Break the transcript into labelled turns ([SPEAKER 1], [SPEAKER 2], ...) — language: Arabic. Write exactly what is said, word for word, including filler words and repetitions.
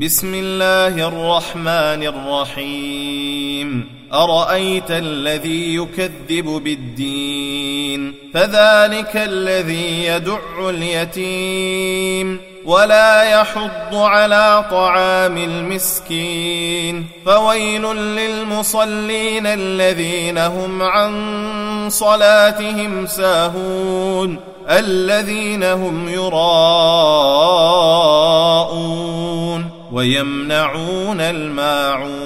[SPEAKER 1] بسم الله الرحمن الرحيم أرأيت الذي يكذب بالدين فذلك الذي يدع اليتيم ولا يحض على طعام المسكين فويل للمصلين الذين هم عن صلاتهم ساهون الذين هم يراءون ويمنعون الماعون